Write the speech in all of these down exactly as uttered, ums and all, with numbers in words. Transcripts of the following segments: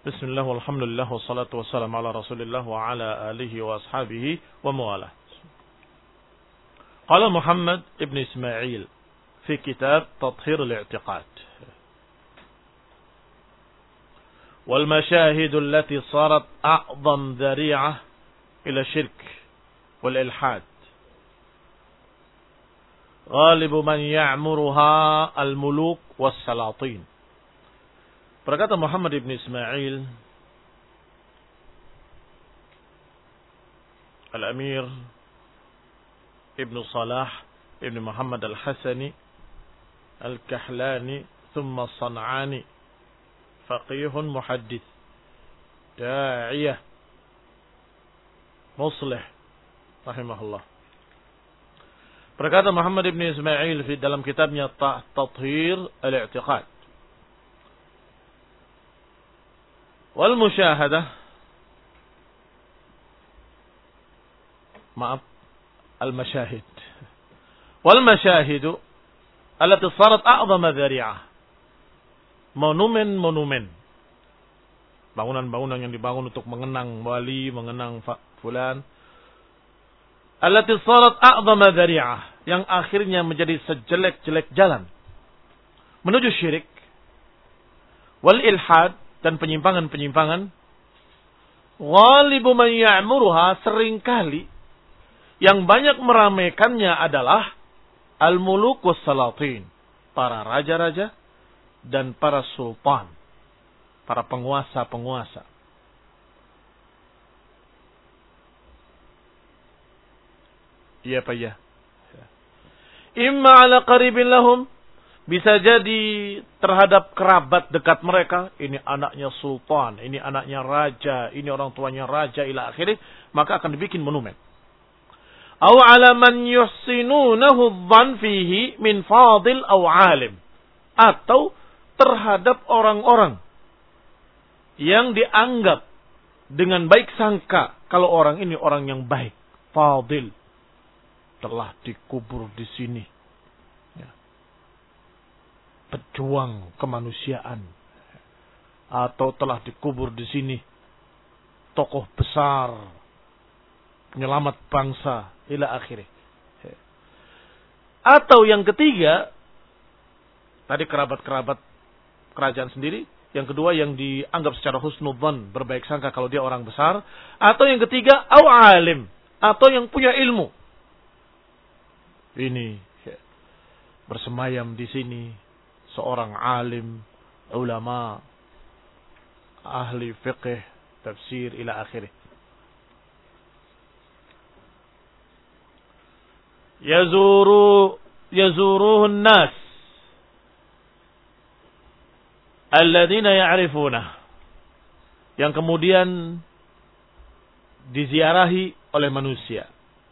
Bismillah walhamdulillah wassalatu wassalamu ala Rasulillah wa ala alihi wa ashabihi wa mawalah. Qala Muhammad ibn Ismail fi kitab Tathhir al-i'tiqad. Wal mashahid allati sarat a'zam dhari'ah ila syirk wal ilhad. Ghalibu man ya'muruha al-muluk was salatin. Berkata Muhammad ibn Ismail Al-Amir Ibn Salah Ibn Muhammad Al-Hasani Al-Kahlani Thumma San'ani Faqihun Muhaddith Da'iyah Muslih Rahimahullah. Berkata Muhammad ibn Ismail di dalam kitabnya Tathhir al-i'tiqad, wal musyahadah, maaf, al masyahid, wal masyahidu allati sarat a'zama dhari'ah, monumen-monumen, bangunan-bangunan yang dibangun untuk mengenang wali, mengenang fulan, allati sarat a'zama dhari'ah, yang akhirnya menjadi sejelek-jelek jalan menuju syirik, wal ilhad, dan penyimpangan-penyimpangan. Ghalibu man ya'muruha, seringkali yang banyak meramaikannya adalah al-muluk was salatin, para raja-raja dan para sultan, para penguasa-penguasa. Iya Pak ya. Imma ala qaribin lahum, bisa jadi terhadap kerabat dekat mereka, ini anaknya sultan, ini anaknya raja, ini orang tuanya raja, ila akhirih, maka akan dibikin monumen. Aw ala man yuhsinunahu dhann fihi min fadil aw alim, atau terhadap orang-orang yang dianggap dengan baik sangka kalau orang ini orang yang baik, fadil, telah dikubur di sini, pejuang kemanusiaan, atau telah dikubur di sini tokoh besar, penyelamat bangsa, ila akhirih. Atau yang ketiga, tadi kerabat-kerabat kerajaan sendiri, yang kedua yang dianggap secara husnudzan, berbaik sangka kalau dia orang besar, atau yang ketiga au alim, atau yang punya ilmu. Ini bersemayam di sini seorang alim, ulama, ahli fiqh, tafsir, ila akhirih. Yazuru yazuruhun nas alladzina ya'rifunah, yang kemudian diziarahi oleh manusia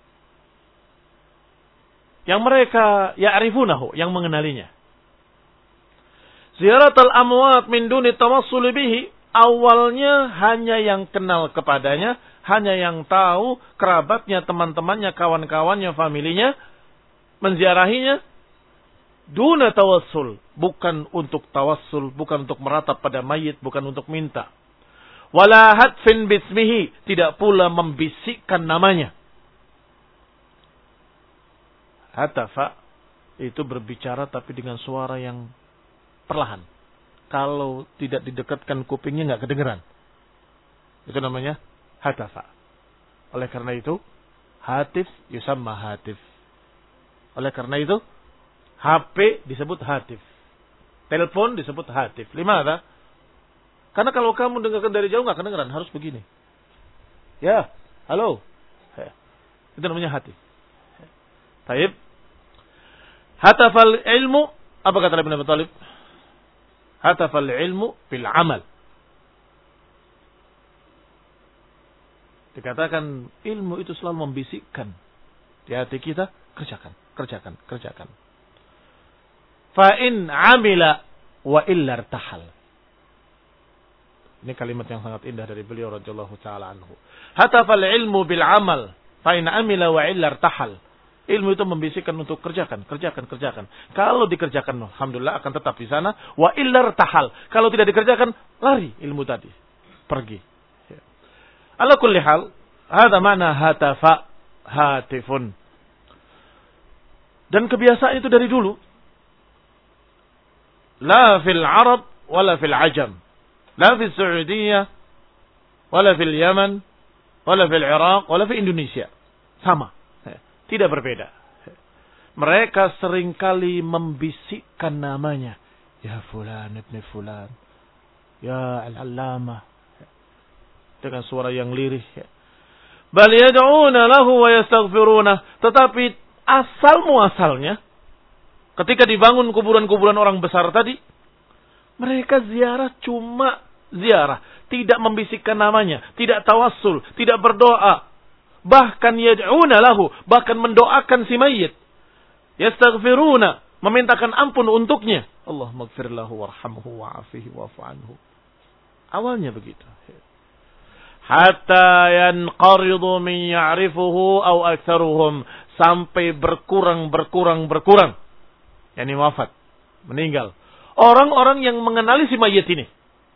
yang mereka ya'rifunahu, yang mengenalinya. Ziaratul amwat min duni tawassul bihi, awalnya hanya yang kenal kepadanya, hanya yang tahu, kerabatnya, teman-temannya, kawan-kawannya, familinya, menziarahinya. Duna tawassul, bukan untuk tawassul, bukan untuk meratap pada mayit, bukan untuk minta. Wala hadfin bismihi, tidak pula membisikkan namanya. Hatafa, itu berbicara tapi dengan suara yang perlahan. Kalau tidak didekatkan kupingnya nggak kedengeran. Itu namanya hatafa. Oleh karena itu, hatif yusamma hatif. Oleh karena itu, H P disebut hatif. Telepon disebut hatif. Limana? Karena kalau kamu dengarkan dari jauh nggak kedengeran, harus begini. Ya, halo. Itu namanya hatif. Taib. Hatafal ilmu, apa kata Ibn Abi Thalib? Hatafal ilmu bil amal. Dikatakan ilmu itu selalu membisikkan di hati kita, kerjakan, kerjakan, kerjakan. Fa in amila wa illa irtahal. Ini kalimat yang sangat indah dari beliau radhiyallahu taala anhu. Hatafal ilmu bil amal, fa in amila wa illa irtahal. Ilmu itu membisikkan untuk kerjakan, kerjakan, kerjakan. Kalau dikerjakan, alhamdulillah akan tetap di sana. Wa illar tahal. Kalau tidak dikerjakan, lari ilmu tadi. pergi. Ala kulli hal, hadza ma'na hatafa, hatifun. Dan kebiasaan itu dari dulu. La fil Arab wala fil Ajam. La fil Saudiyah wala fil Yaman wala fil Iraq wala fil Indonesia. Sama. Tidak berbeda. Mereka seringkali membisikkan namanya. Ya fulan ibn fulan. Ya al-allamah. Dengan suara yang lirih. Bal yad'una lahu wa yastaghfiruna. Tetapi asal muasalnya, ketika dibangun kuburan-kuburan orang besar tadi, mereka ziarah cuma ziarah. Tidak membisikkan namanya. Tidak tawassul. Tidak berdoa. Bahkan yad'una lahu. Bahkan mendoakan si mayit. Yastaghfiruna. Memintakan ampun untuknya. Allah maghfir lahu warhamhu wa'afihi wa'fu anhu. Awalnya begitu. Hatta yanqaridu min ya'rifuhu aw aktsaruhum. Sampai berkurang, berkurang, berkurang. Yani wafat. Meninggal. Orang-orang yang mengenali si mayit ini.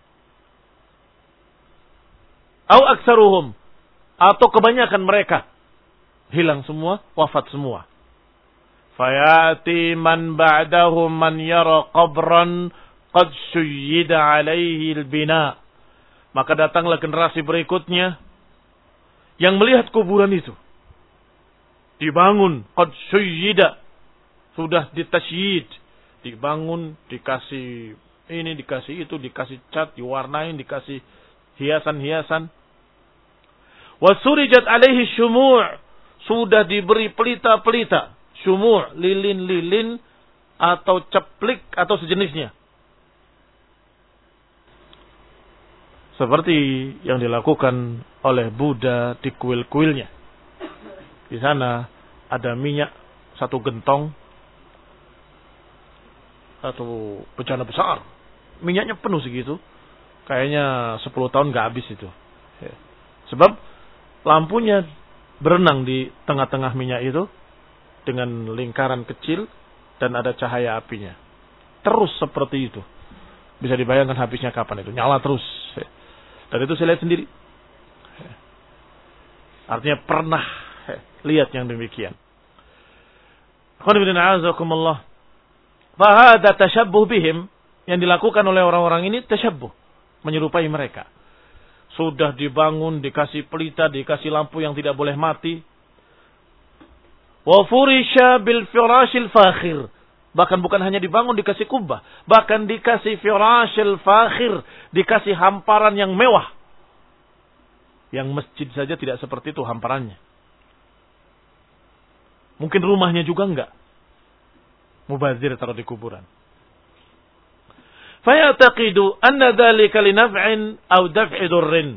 Aw aktsaruhum. Atau kebanyakan mereka. Hilang semua, wafat semua. Fayati man ba'dahum man yara qabran qad syuyyida alaihi al-bina. Maka datanglah generasi berikutnya yang melihat kuburan itu. Dibangun, qad syuyyida. Sudah ditasyid. Dibangun, dikasih ini, dikasih itu, dikasih cat, diwarnain, dikasih hiasan-hiasan. Wasurijat alaihi syumu'. Sudah diberi pelita-pelita. Syumu', lilin-lilin atau ceplik atau sejenisnya. Seperti yang dilakukan oleh Buddha di kuil-kuilnya. Di sana ada minyak satu gentong, satu bencana besar. Minyaknya penuh segitu. Kayaknya sepuluh tahun gak habis itu. Sebab lampunya berenang di tengah-tengah minyak itu dengan lingkaran kecil dan ada cahaya apinya. Terus seperti itu. Bisa dibayangkan habisnya kapan itu. Nyala terus. Dan itu saya lihat sendiri. Artinya pernah lihat yang demikian. Fahada tashabbuh bihim. Yang dilakukan oleh orang-orang ini tashabbuh. Menyerupai mereka. Sudah dibangun, dikasih pelita, dikasih lampu yang tidak boleh mati. Wa furisha bil firashil fakhir. Bahkan bukan hanya dibangun, dikasih kubah. Bahkan dikasih firashil fakhir. Dikasih hamparan yang mewah. Yang masjid saja tidak seperti itu hamparannya. Mungkin rumahnya juga enggak. Mubazir taruh di kuburan. Fayataqidu anna dhalika linaf'in aw daf'i durrin.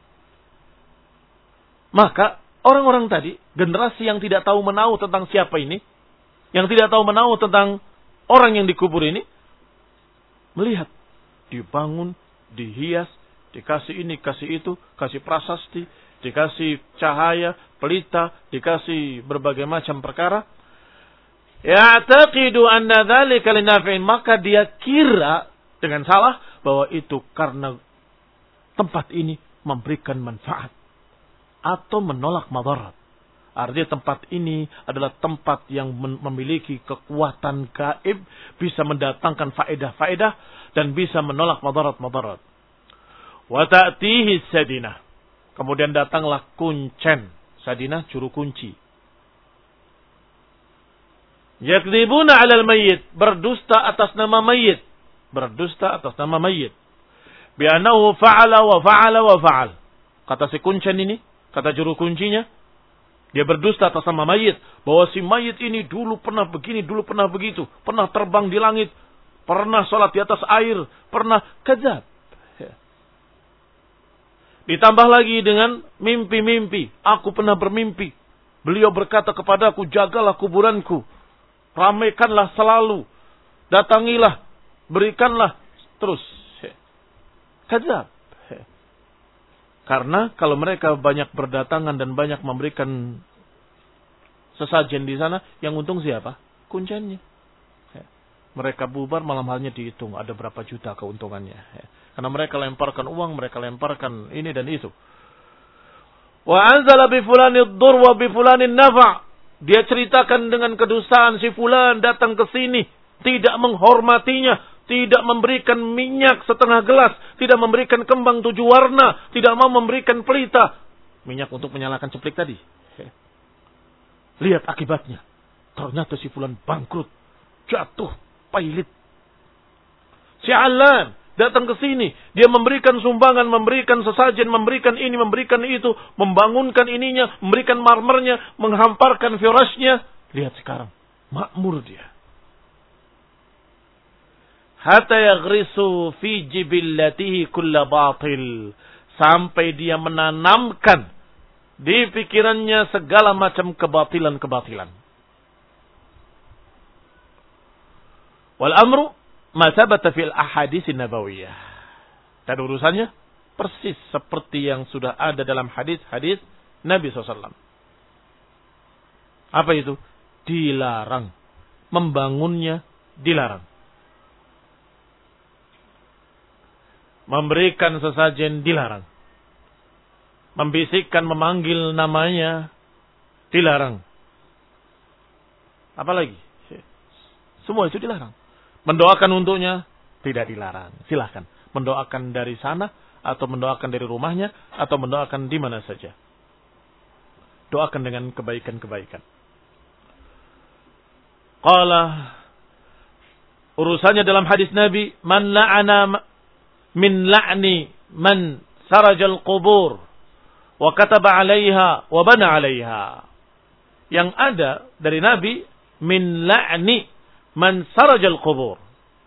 Maka orang-orang tadi, generasi yang tidak tahu menahu tentang siapa ini, yang tidak tahu menahu tentang orang yang dikubur ini, melihat, dibangun, dihias, dikasih ini, kasih itu, kasih prasasti, dikasih cahaya, pelita, dikasih berbagai macam perkara. Ya'taqidu anna dzalika linaf'in, maka dia kira dengan salah bahwa itu karena tempat ini memberikan manfaat atau menolak madarat. Artinya tempat ini adalah tempat yang memiliki kekuatan gaib, bisa mendatangkan faedah-faedah dan bisa menolak madarat-madarat. Wa ta'tihi sadinah. Kemudian datanglah kuncen. Sadinah juru kunci. Yakdzibuna 'alal mayyit, berdusta atas nama mayyit. Berdusta atas nama mayyit. Bi annahu fa'ala wa fa'ala wa fa'al. Kata si kuncen ini, kata juru kuncinya, dia berdusta atas nama mayit. Bahwa si mayit ini dulu pernah begini, dulu pernah begitu. Pernah terbang di langit. Pernah sholat di atas air. Pernah kadzab. Ditambah lagi dengan mimpi-mimpi. Aku pernah bermimpi. Beliau berkata kepadaku, jagalah kuburanku. Ramaikanlah selalu. Datangilah. Berikanlah. Terus. Kadzab. Karena kalau mereka banyak berdatangan dan banyak memberikan sesajen di sana, yang untung siapa? Kuncennya. Mereka bubar, malam harinya dihitung ada berapa juta keuntungannya. Karena mereka lemparkan uang, mereka lemparkan ini dan itu. Wa anzala bi fulanid dur wa bi fulanin nafa'. Dia ceritakan dengan kedustaan si fulan datang ke sini, tidak menghormatinya, tidak memberikan minyak setengah gelas, tidak memberikan kembang tujuh warna, tidak mau memberikan pelita. Minyak untuk menyalakan ceplik tadi. Lihat akibatnya. Ternyata si fulan bangkrut, jatuh, pailit. Si Alan datang ke sini, dia memberikan sumbangan, memberikan sesajen, memberikan ini, memberikan itu, membangunkan ininya, memberikan marmernya, menghamparkan firasnya. Lihat sekarang, makmur dia. Hatta yaghrisu fi jibillatihi kulla batil. Sampai dia menanamkan di pikirannya segala macam kebatilan-kebatilan. Wal amru ma thabata fil ahadits nabawiyah. Dan urusannya persis seperti yang sudah ada dalam hadis-hadis Nabi shallallahu alaihi wasallam. Apa itu? Dilarang. Membangunnya dilarang. Memberikan sesajen dilarang. Membisikkan, memanggil namanya dilarang. Apalagi? Semua itu dilarang. Mendoakan untuknya tidak dilarang. Silahkan. Mendoakan dari sana, atau mendoakan dari rumahnya, atau mendoakan di mana saja. Doakan dengan kebaikan-kebaikan. Qala, urusannya dalam hadis Nabi, man la'ana min la'ni man sarajal qubur wa kataba 'alaiha wa bana 'alaiha. Yang ada dari Nabi, min la'ni man sarajal qubur.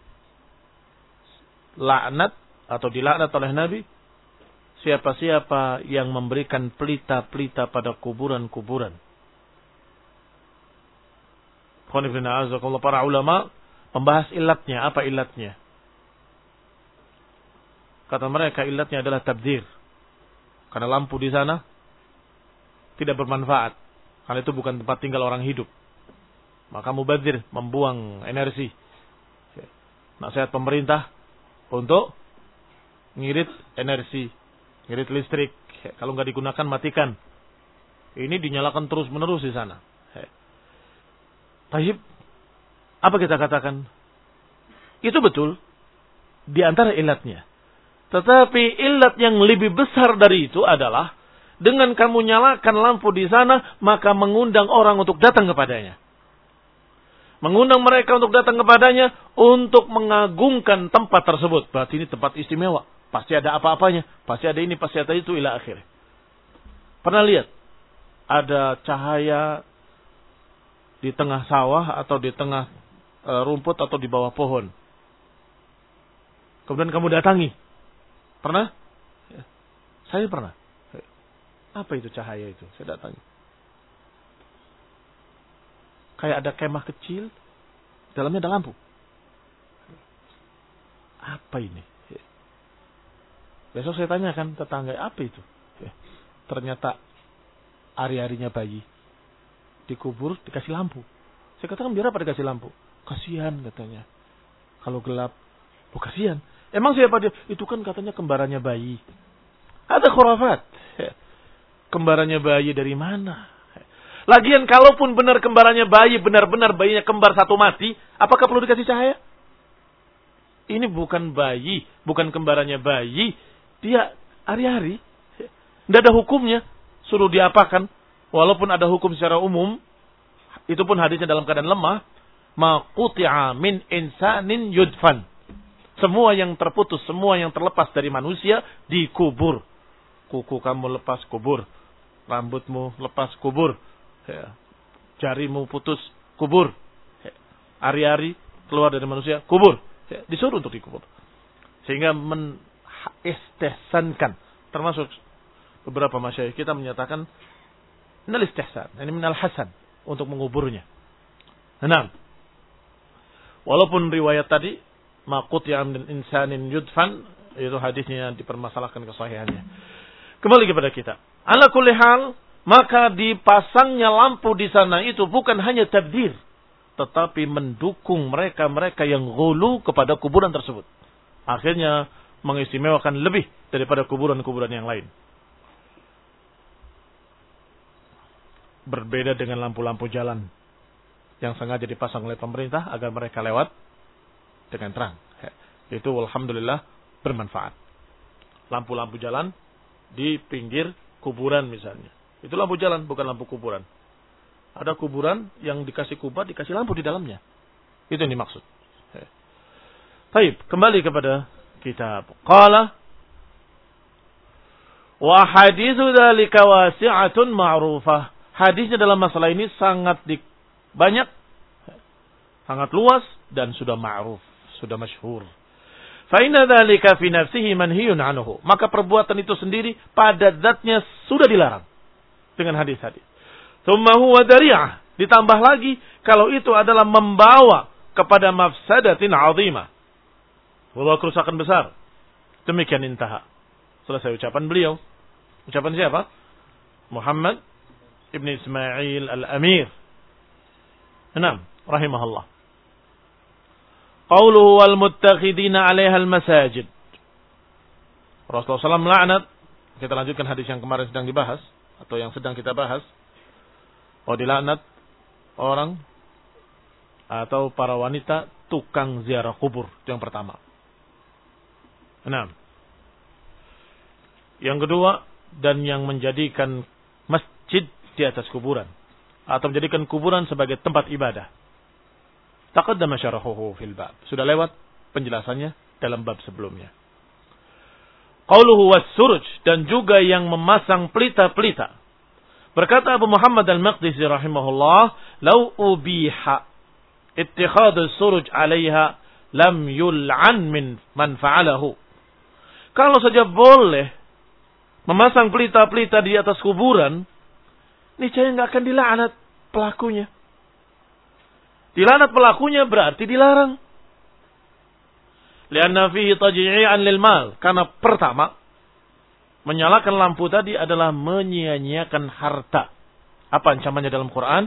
Laknat atau dilaknat oleh Nabi siapa-siapa yang memberikan pelita-pelita pada kuburan-kuburan. Para ulama membahas ilatnya. Apa ilatnya? Kata mereka ilatnya adalah tabdzir. Karena lampu di sana tidak bermanfaat. Karena itu bukan tempat tinggal orang hidup. Maka mubadzir, membuang energi. Nasihat pemerintah untuk ngirit energi, ngirit listrik. Kalau nggak digunakan matikan. Ini dinyalakan terus menerus di sana. Tayyib, apa kita katakan? Itu betul di antara ilatnya. Tetapi ilat yang lebih besar dari itu adalah dengan kamu nyalakan lampu di sana, maka mengundang orang untuk datang kepadanya. Mengundang mereka untuk datang kepadanya untuk mengagungkan tempat tersebut. Berarti ini tempat istimewa. Pasti ada apa-apanya. Pasti ada ini, pasti ada itu, ila akhir. Pernah lihat? Ada cahaya di tengah sawah atau di tengah e, rumput atau di bawah pohon. Kemudian kamu datangi. Pernah? Ya. Saya pernah. Apa itu cahaya itu? Saya datangi. Kayak ada kemah kecil, dalamnya ada lampu. Apa ini? Besok saya tanyakan tetangga, apa itu? Ternyata hari-harinya bayi dikubur, dikasih lampu. Saya katakan, biar apa dikasih lampu? Kasihan katanya. Kalau gelap, oh kasihan. Emang siapa dia? Itu kan katanya kembarannya bayi. Ada khurafat. Kembarannya bayi dari mana? Lagian kalaupun benar kembarannya bayi, benar-benar bayinya kembar satu mati, apakah perlu dikasih cahaya? Ini bukan bayi, bukan kembarannya bayi. Dia hari-hari. Tidak ada hukumnya. Suruh diapakan. Walaupun ada hukum secara umum, itu pun hadisnya dalam keadaan lemah. Ma quti'a min insanin yudfan. Semua yang terputus, semua yang terlepas dari manusia, dikubur. Kuku kamu lepas, kubur. Rambutmu lepas, kubur. Ya. Jarimu putus, kubur. Ya. Ari-ari keluar dari manusia, kubur. Ya. Disuruh untuk dikubur. Sehingga menistihsankan. Termasuk beberapa masyayikh kita menyatakan minal istihsan, ini minal hasan untuk menguburnya. Enam. Walaupun riwayat tadi maqut ya min insanin yudfan, itu hadisnya dipermasalahkan kesahihannya. Kembali kepada kita. Ala kulli hal, maka dipasangnya lampu di sana itu bukan hanya tabdir, tetapi mendukung mereka-mereka yang ghulu kepada kuburan tersebut. Akhirnya mengistimewakan lebih daripada kuburan-kuburan yang lain. Berbeda dengan lampu-lampu jalan yang sengaja dipasang oleh pemerintah agar mereka lewat dengan terang. Itu alhamdulillah bermanfaat. Lampu-lampu jalan di pinggir kuburan misalnya. Itu lampu jalan, bukan lampu kuburan. Ada kuburan yang dikasih kubat, dikasih lampu di dalamnya. Itu yang dimaksud. Baik, kembali kepada kitab. Qala wa haditsu dzalika wasi'atun ma'rufah. Hadisnya dalam masalah ini sangat di, banyak, sangat luas dan sudah ma'ruf, sudah masyhur. Fa inna dzalika fi nafsihi manhiyun anhu. Maka perbuatan itu sendiri pada zatnya sudah dilarang dengan hadis-hadis. Tsumma huwa dari'ah. Ditambah lagi kalau itu adalah membawa kepada mafsadatin 'azimah. Membawa kerusakan besar. Demikian intaha. Selesai ucapan beliau. Ucapan siapa? Muhammad Ibn Ismail Al-Amir. Enam, rahimahullah. Qauluhu wal muttakhidina 'alaiha al-masajid. Rasulullah sallallahu alaihi wasallam melaknat. Kita lanjutkan hadis yang kemarin sedang dibahas atau yang sedang kita bahas. Oh, dilaknat orang atau para wanita tukang ziarah kubur. Itu yang pertama. Enam. Yang kedua, dan yang menjadikan masjid di atas kuburan atau menjadikan kuburan sebagai tempat ibadah. Taqaddama syarahuhu fil bab. Sudah lewat penjelasannya dalam bab sebelumnya. Qauluhu was-suruj, dan juga yang memasang pelita-pelita. Berkata Abu Muhammad Al-Maqdisi rahimahullah, "Lau ubiha ittikhadhu as-suruj 'alaiha lam yul'an min man fa'alahu." Kalau saja boleh memasang pelita-pelita di atas kuburan, niscaya enggak akan dilaknat pelakunya. Dilaknat pelakunya berarti dilarang. Lianna fihi tajyi'an lil mal. Karena pertama, menyalakan lampu tadi adalah menyia-nyiakan harta. Apa ancamannya dalam Quran?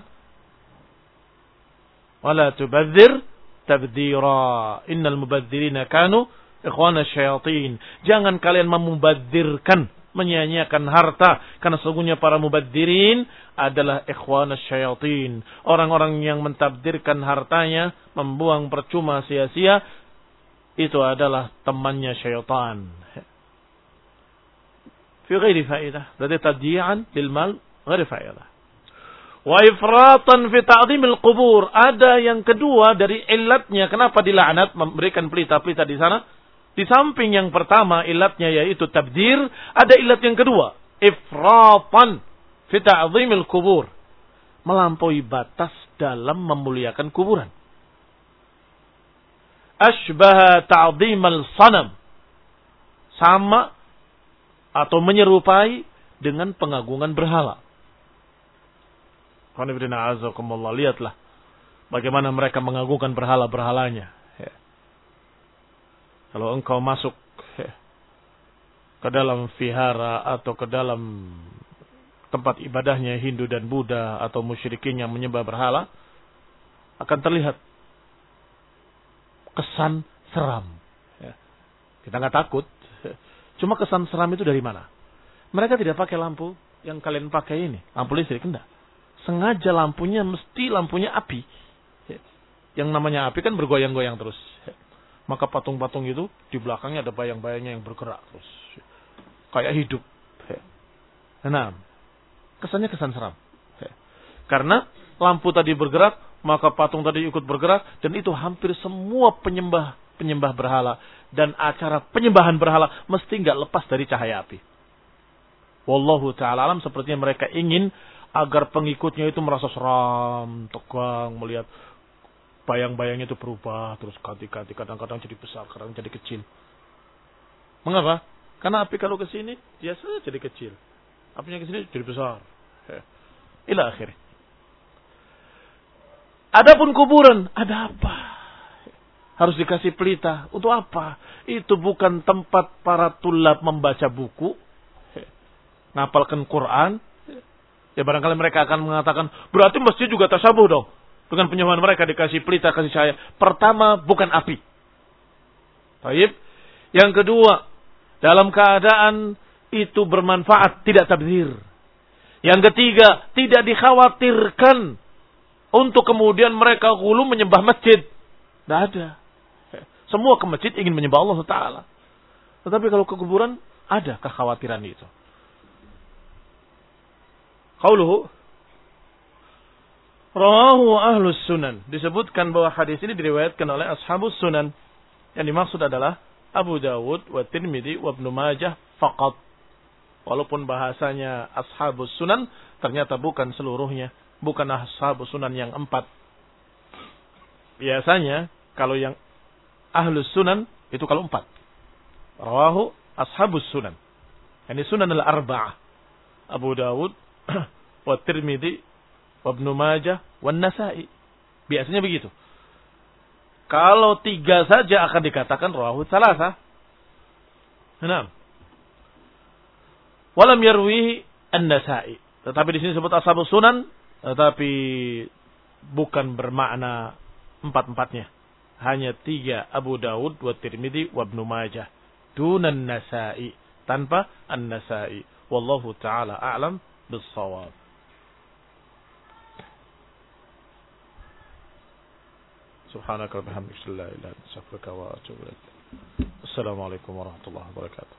Wala tubadzir tabdzira. Innal mubadzirina kanu ikhwana syayatin. Jangan kalian memubadzirkan, menyia-nyiakan harta, karena sesungguhnya para mubadzirin adalah ikhwana syayatin. Orang-orang yang mentabdirkan hartanya, membuang percuma sia-sia, itu adalah temannya syaitan. Fi ghairi faedah. Berarti tadyi'an lil mal ghairi faedah. Wa ifratan fi ta'zimil qubur. Ada yang kedua dari ilatnya kenapa dilaknat memberikan pelita-pelita di sana. Di samping yang pertama ilatnya yaitu tabdir, ada ilat yang kedua, ifratan fi ta'zimil qubur. Melampaui batas dalam memuliakan kuburan. Ashbaha ta'zimal sanam. Sama atau menyerupai dengan pengagungan berhala. Qanibidina azakumullah, lihatlah bagaimana mereka mengagungkan berhala-berhalanya. Ya. Kalau engkau masuk ya, ke dalam vihara atau ke dalam tempat ibadahnya Hindu dan Buddha atau musyrikin yang menyembah berhala, akan terlihat kesan seram. Ya. Kita nggak takut. Ya. Cuma kesan seram itu dari mana? Mereka tidak pakai lampu yang kalian pakai ini. Lampu listrik, enggak. Sengaja lampunya mesti lampunya api. Ya. Yang namanya api kan bergoyang-goyang terus. Ya. Maka patung-patung itu di belakangnya ada bayang-bayangnya yang bergerak terus. Ya. Kayak hidup. Ya. Nah, kesannya kesan seram. Ya. Karena lampu tadi bergerak, maka patung tadi ikut bergerak, dan itu hampir semua penyembah penyembah berhala dan acara penyembahan berhala mesti nggak lepas dari cahaya api. Wallahu ta'ala alam, sepertinya mereka ingin agar pengikutnya itu merasa seram, tegang, melihat bayang-bayangnya itu berubah terus ganti-ganti, kadang-kadang jadi besar, kadang jadi kecil. Mengapa? Karena api kalau ke sini biasa jadi kecil, apinya ke sini jadi besar. Ila akhir. Adapun kuburan, ada apa? Harus dikasih pelita. Untuk apa? Itu bukan tempat para tulab membaca buku, ngapalkan Quran. Ya barangkali mereka akan mengatakan, berarti masjid juga tasabuh dong. Dengan penyembahan mereka dikasih pelita, kasih cahaya. Pertama, bukan api. Baik. Yang kedua, dalam keadaan itu bermanfaat, tidak tabdzir. Yang ketiga, tidak dikhawatirkan untuk kemudian mereka gulu menyembah masjid. Tidak ada. Semua ke masjid ingin menyembah Allah Ta'ala. Tetapi kalau ke kuburan, ada kekhawatiran itu. Qauluhu rawahu ahlus sunan. Disebutkan bahwa hadis ini diriwayatkan oleh ashabus sunan. Yang dimaksud adalah Abu Dawud wa Tirmidzi wa Ibnu Majah faqat. Walaupun bahasanya ashabus sunan, ternyata bukan seluruhnya. Bukan ashabus sunan yang empat. Biasanya kalau yang ahlus sunan itu kalau empat. Rawahu ashabus sunan. Ini sunan al-arba'ah. Abu Dawud wa Tirmidzi wa Ibnu Majah wa Nasa'i. Biasanya begitu. Kalau tiga saja akan dikatakan rawahu tsalatsa. Naam. Walam yarwihi An-Nasa'i. Tetapi di sini disebut ashabus sunan, tetapi bukan bermakna empat-empatnya. Hanya tiga, Abu Dawud wa Tirmidzi wa Ibnu Majah. Dunan Nasa'i, tanpa An-Nasa'i. Wallahu ta'ala a'lam bis-shawab. Subhanaka wa bihamdika la ilaha illa anta astaghfiruka wa atubu ilaik. Assalamualaikum warahmatullahi wabarakatuh.